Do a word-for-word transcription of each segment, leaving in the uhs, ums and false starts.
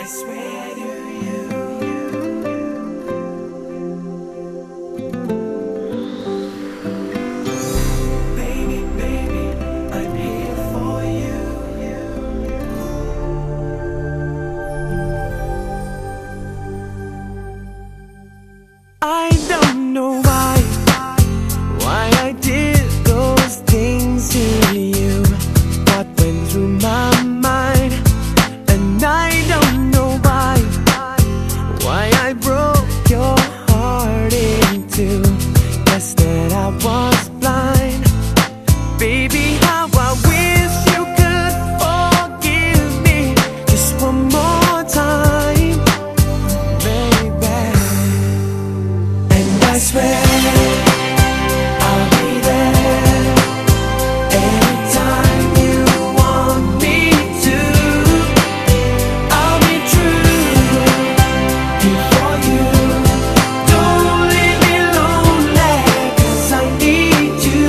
swear to you. Baby, baby, I'm here for you. I don't know why, why I did those things to you. What went through my mind, and I don't know why, why I broke your heart in two. Guess that I was blind. Baby, how I wish you could forgive me just one more time, baby. And I swear I'll be there anytime you want me to. I'll be true for you. Don't leave me lonely, 'cause I need you.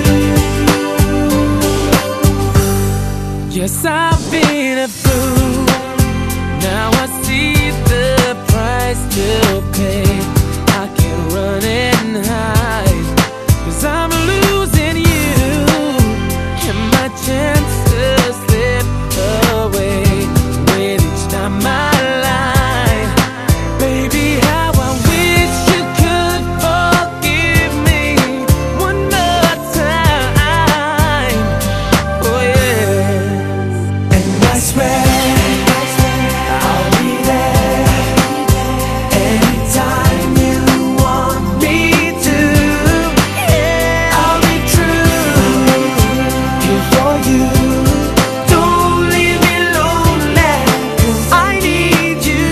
Yes, I've been a fool. Now I see the price to pay. I can't run and hide, 'cause I'm losing you, and my chances slip away with each time I lie. Baby, how I wish you could forgive me one more time. Oh yeah. And I swear I'll be there anytime you want me to. Yeah, I'll be true here for you. Don't leave me lonely, 'cause I need you.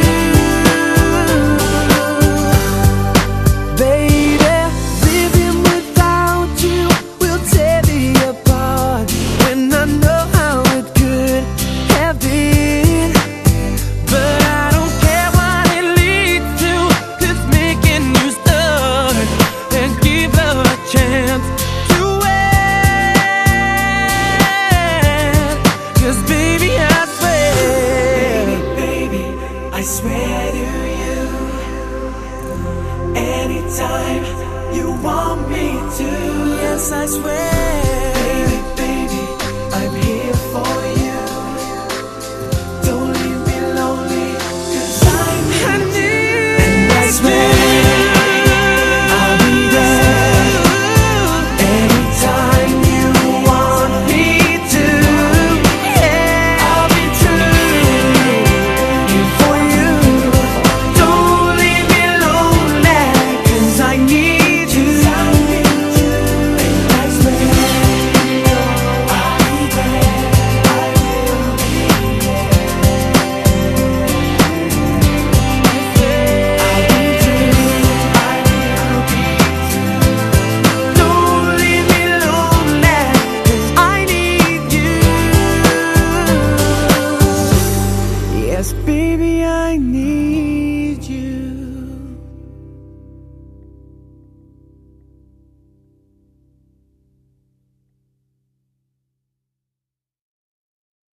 Baby, living without you will tear me apart, when I know how it could have been. But I don't care what it leads to, 'cause making you start and give love a chance to win. 'Cause baby, I swear, baby, baby, I swear to you, anytime you want me to. Yes, I swear, baby, baby, I'm here for you. Don't leave me lonely, 'cause I need you. And I swear I'll be there anytime you want me to. Yeah, I'll be true here for you. Don't leave me lonely, 'cause I need you. And I swear I'll be there, I will be I'll be true, I will be true. Don't leave me lonely, 'cause I need you. Yes, baby, I need you.